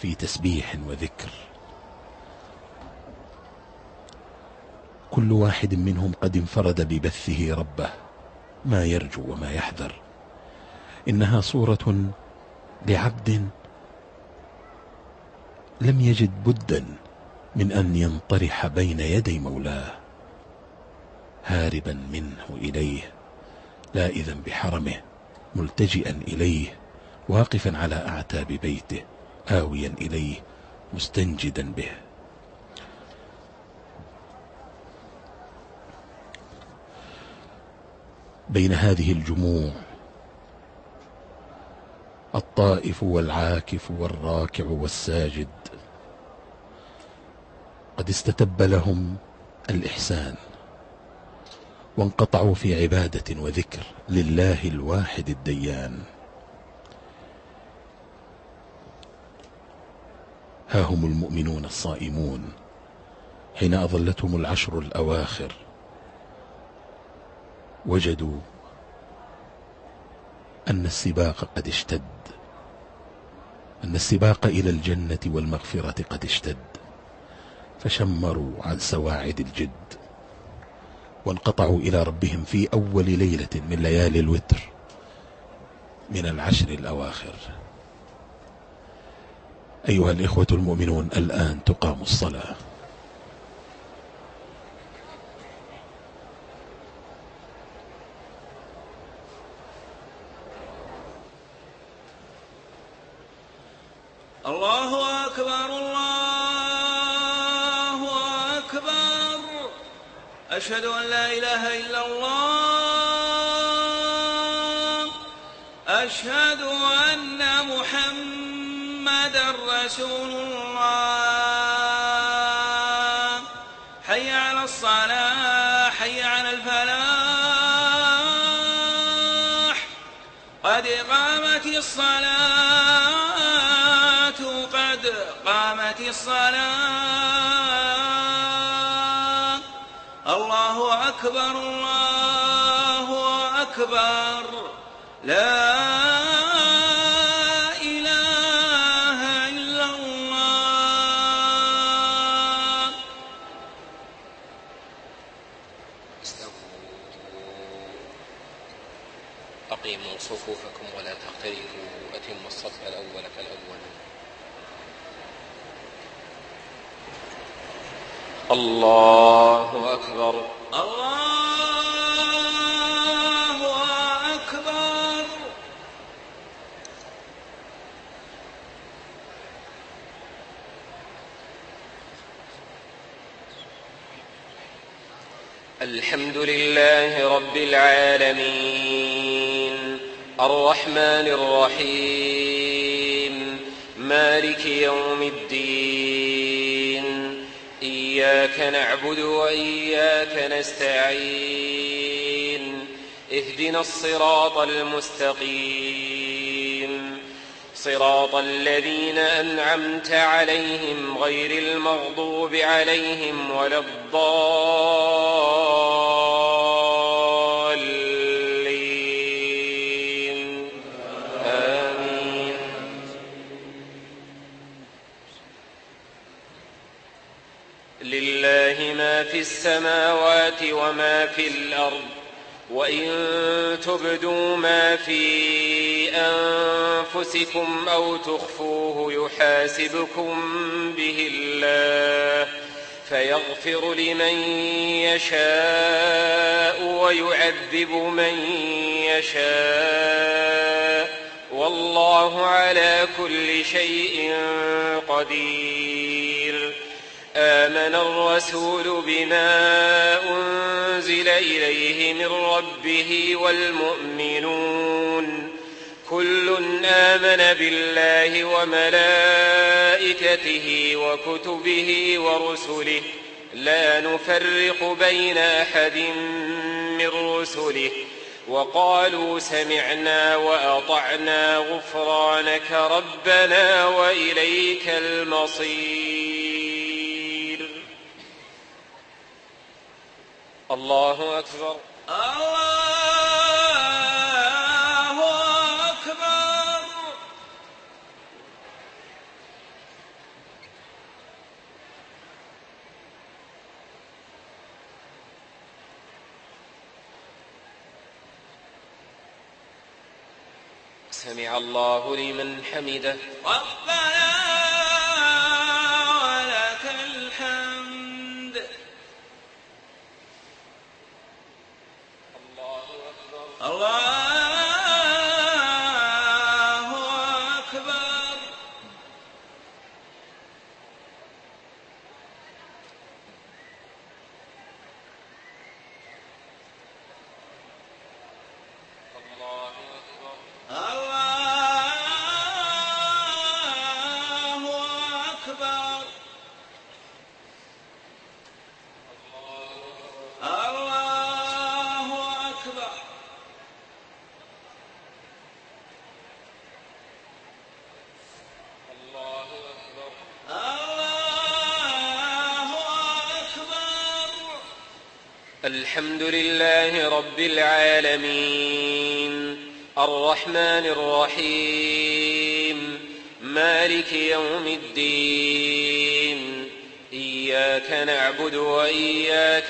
في تسبيح وذكر. كل واحد منهم قد انفرد ببثه ربه، ما يرجو وما يحذر. إنها صورة لعبد لم يجد بدا من أن ينطرح بين يدي مولاه، هاربا منه إليه، لائذا بحرمه، ملتجئا إليه، واقفا على أعتاب بيته، آويا إليه، مستنجدا به. بين هذه الجموع الطائف والعاكف والراكع والساجد قد استتب لهم الإحسان، وانقطعوا في عبادة وذكر لله الواحد الديان. ها هم المؤمنون الصائمون حين أظلتهم العشر الأواخر، وجدوا أن السباق قد اشتد، أن السباق إلى الجنة والمغفرة قد اشتد، فشمروا عن سواعد الجد وانقطعوا إلى ربهم في أول ليلة من ليالي الوتر من العشر الأواخر. أيها الإخوة المؤمنون، الآن تقام الصلاة. الله أكبر الله أكبر، أشهد أن لا إله إلا الله، أشهد أن محمدا رسول الله. حي على الصلاة، حي على الفلاح، قد قامت الصلاة، قد قامت الصلاة. الله أكبر الله أكبر، لا إله إلا الله. أقيموا صفوفكم ولا تختلفوا، أتموا الصف الأول فالأول. الله أكبر الله أكبر. الحمد لله رب العالمين، الرحمن الرحيم، مالك يوم الدين، إياك نعبد وإياك نستعين، اهدنا الصراط المستقيم، صراط الذين أنعمت عليهم غير المغضوب عليهم ولا الضالين، آمين. لله ما في السماوات وما في الأرض، وإن تبدوا ما في أنفسكم أو تخفوه يحاسبكم به الله، فيغفر لمن يشاء ويعذب من يشاء، والله على كل شيء قدير. آمن الرسول بما أنزل إليه من ربه والمؤمنون، كل آمن بالله وملائكته وكتبه ورسله، لا نفرق بين أحد من رسله، وقالوا سمعنا وأطعنا غفرانك ربنا وإليك المصير. الله أكبر الله أكبر. سمع الله لمن حمده. ربنا ولك الحمد. الله أكبر. الله أكبر. الله أكبر. الله أكبر. الله أكبر. الله أكبر. الله أكبر. الحمد لله رب العالمين الرحمن الرحيم مالك يوم الدين إياك نعبد وإياك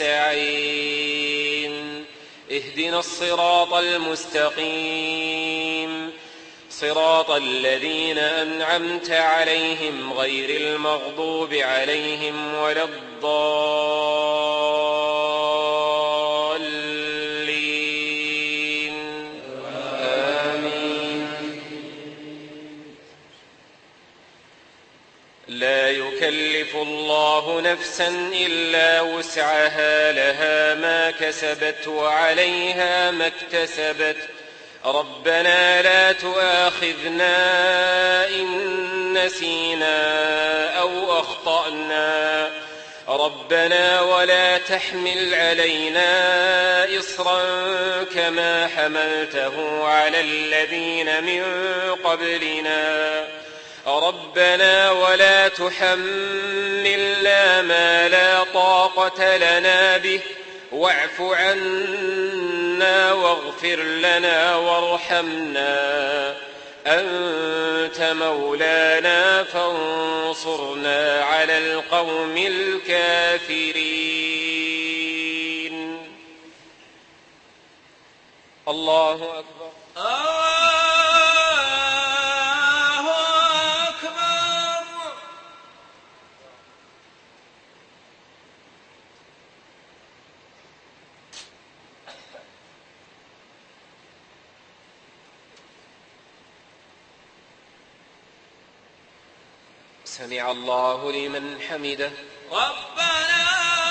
نستعين اهدنا الصراط المستقيم صراط الذين أنعمت عليهم غير المغضوب عليهم ولا الضالين آمين. لا يكلف الله نفسا إلا وسعها لها ما كسبت وعليها ما اكتسبت ربنا لا تؤاخذنا إن نسينا أو أخطأنا ربنا ولا تحمل علينا إصرا كما حملته على الذين من قبلنا ربنا ولا تحملنا ما لا طاقة لنا به واعف عنا واغفر لنا وارحمنا أنت مولانا فانصرنا على القوم الكافرين. الله أكبر. الله أكبر. سمع الله لمن حمده. ربنا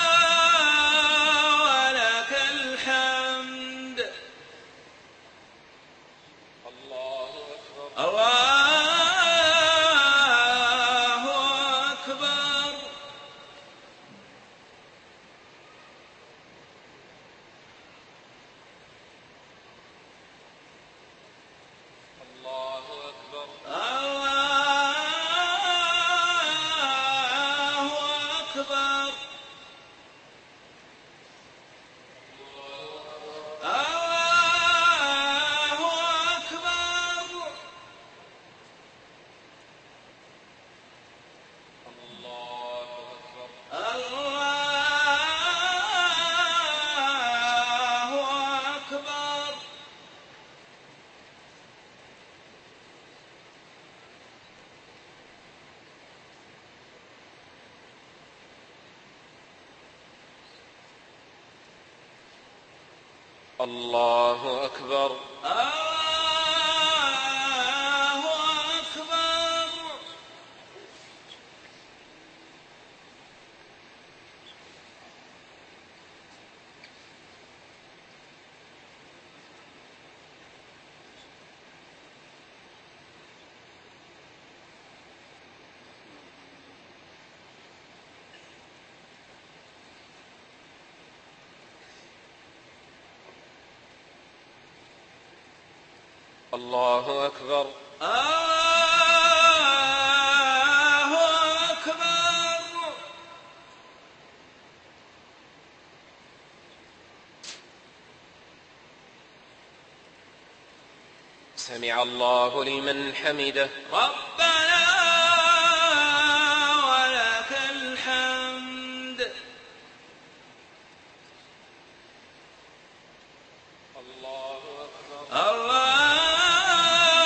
ولك الحمد. الله أكبر. الله أكبر. الله أكبر. الله أكبر. الله أكبر. الله أكبر. الله أكبر. الله أكبر. الله أكبر. الله أكبر. الله أكبر. سمع الله لمن حمده. ربنا ولك الحمد. الله أكبر. الله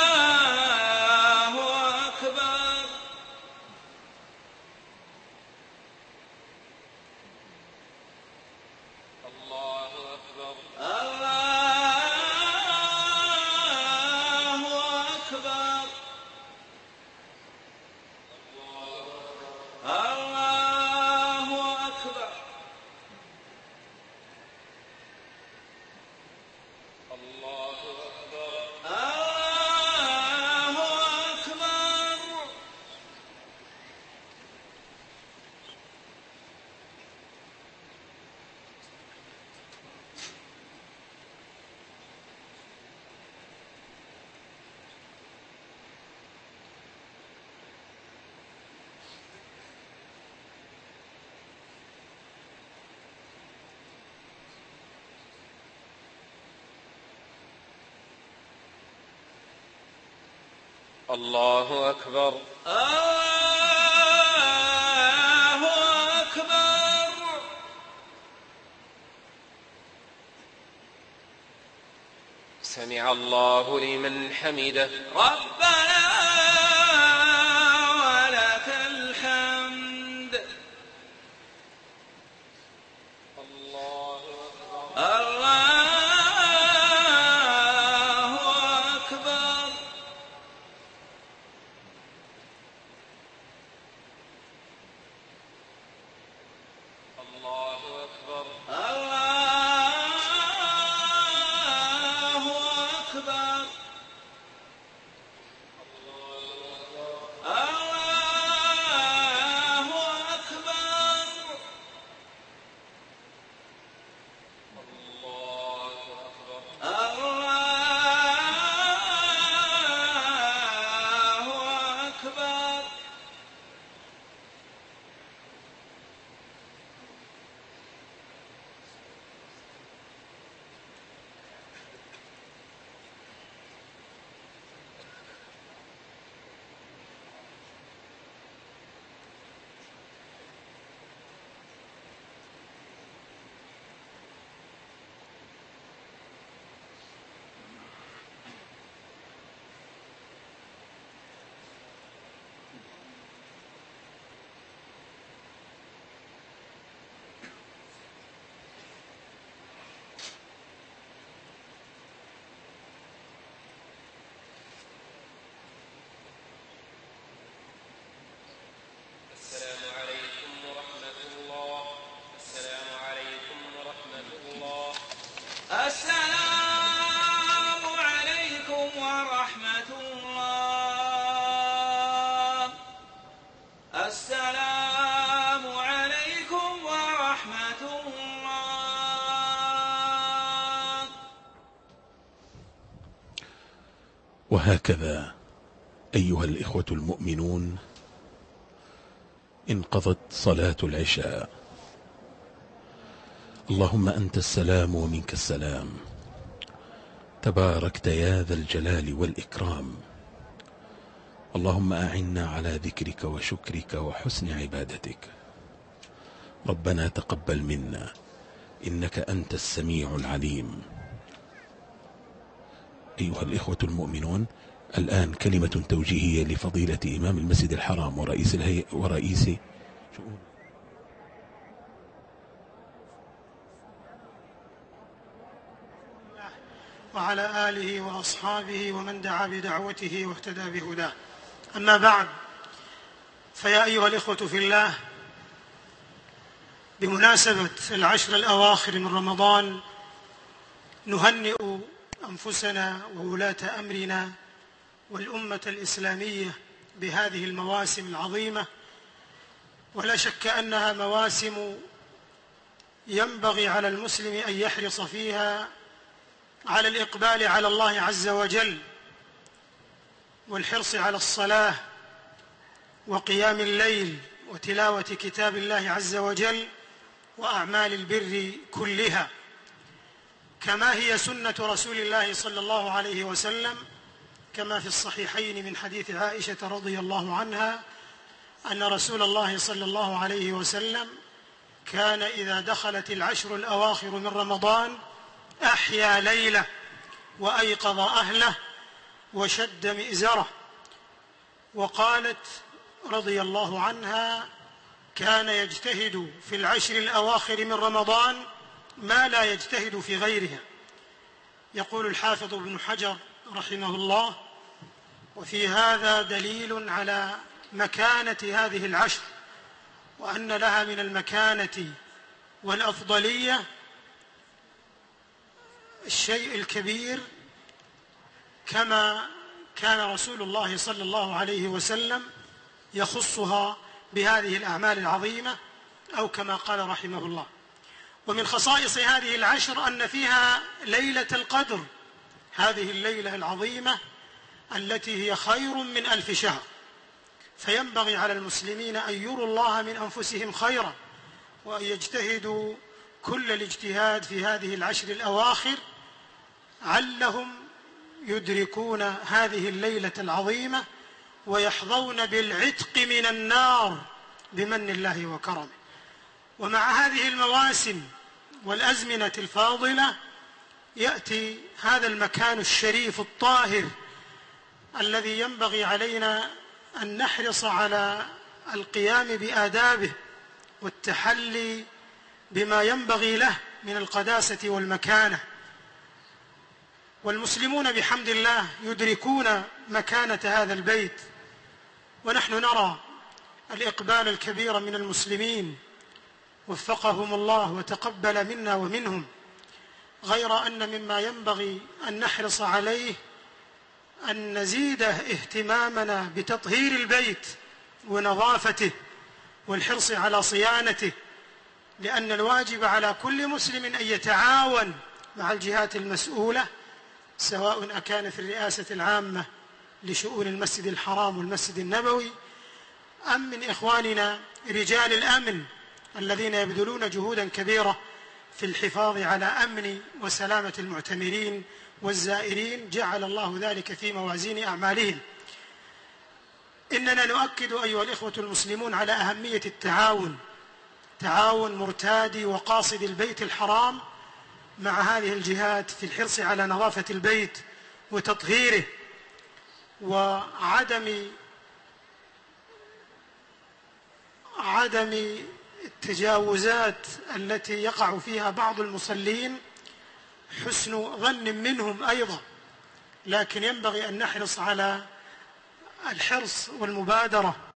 الله أكبر. الله أكبر. سمع الله لمن حمده. ربنا ولك الحمد. الله أكبر. الله أكبر. الله أكبر. الله أكبر. الله أكبر. الله أكبر. السلام عليكم ورحمة الله. السلام عليكم ورحمة الله. السلام عليكم ورحمة الله. السلام عليكم ورحمة الله. وهكذا أيها الإخوة المؤمنون انقضت صلاة العشاء. اللهم أنت السلام ومنك السلام، تباركت يا ذا الجلال والإكرام. اللهم أعنا على ذكرك وشكرك وحسن عبادتك. ربنا تقبل منا إنك أنت السميع العليم. أيها الإخوة المؤمنون، الآن كلمة توجيهية لفضيلة إمام المسجد الحرام ورئيس شؤون وعلى آله وأصحابه ومن دعا بدعوته واهتدى بهداه. أما بعد، فيا أيها الإخوة في الله، بمناسبة العشر الأواخر من رمضان نهنئ أنفسنا وولاة أمرنا والأمة الإسلامية بهذه المواسم العظيمة، ولا شك أنها مواسم ينبغي على المسلم أن يحرص فيها على الإقبال على الله عز وجل والحرص على الصلاة وقيام الليل وتلاوة كتاب الله عز وجل وأعمال البر كلها، كما هي سنة رسول الله صلى الله عليه وسلم، كما في الصحيحين من حديث عائشة رضي الله عنها أن رسول الله صلى الله عليه وسلم كان إذا دخلت العشر الأواخر من رمضان أحيا ليلة وأيقظ أهله وشد مئزره. وقالت رضي الله عنها: كان يجتهد في العشر الأواخر من رمضان ما لا يجتهد في غيرها. يقول الحافظ ابن حجر رحمه الله: وفي هذا دليل على مكانة هذه العشر، وأن لها من المكانة والأفضلية الشيء الكبير، كما كان رسول الله صلى الله عليه وسلم يخصها بهذه الأعمال العظيمة، أو كما قال رحمه الله. ومن خصائص هذه العشر أن فيها ليلة القدر، هذه الليلة العظيمة التي هي خير من 1000 شهر، فينبغي على المسلمين أن يروا الله من أنفسهم خيرا، وأن يجتهدوا كل الاجتهاد في هذه العشر الأواخر علهم يدركون هذه الليلة العظيمة ويحظون بالعتق من النار بمن الله وكرمه. ومع هذه المواسم والأزمنة الفاضلة يأتي هذا المكان الشريف الطاهر الذي ينبغي علينا أن نحرص على القيام بآدابه والتحلي بما ينبغي له من القداسة والمكانة. والمسلمون بحمد الله يدركون مكانة هذا البيت، ونحن نرى الإقبال الكبير من المسلمين وفقهم الله وتقبل منا ومنهم. غير أن مما ينبغي أن نحرص عليه أن نزيد اهتمامنا بتطهير البيت ونظافته والحرص على صيانته، لأن الواجب على كل مسلم أن يتعاون مع الجهات المسؤولة، سواء أكان في الرئاسة العامة لشؤون المسجد الحرام والمسجد النبوي، أم من إخواننا رجال الأمن الذين يبذلون جهودا كبيرة في الحفاظ على أمن وسلامة المعتمرين والزائرين، جعل الله ذلك في موازين أعمالهم. إننا نؤكد أيها الإخوة المسلمون على أهمية التعاون، تعاون مرتادي وقاصد البيت الحرام مع هذه الجهات في الحرص على نظافة البيت وتطهيره، وعدم التجاوزات التي يقع فيها بعض المصلين، حسن ظن منهم أيضا، لكن ينبغي أن نحرص على الحرص والمبادرة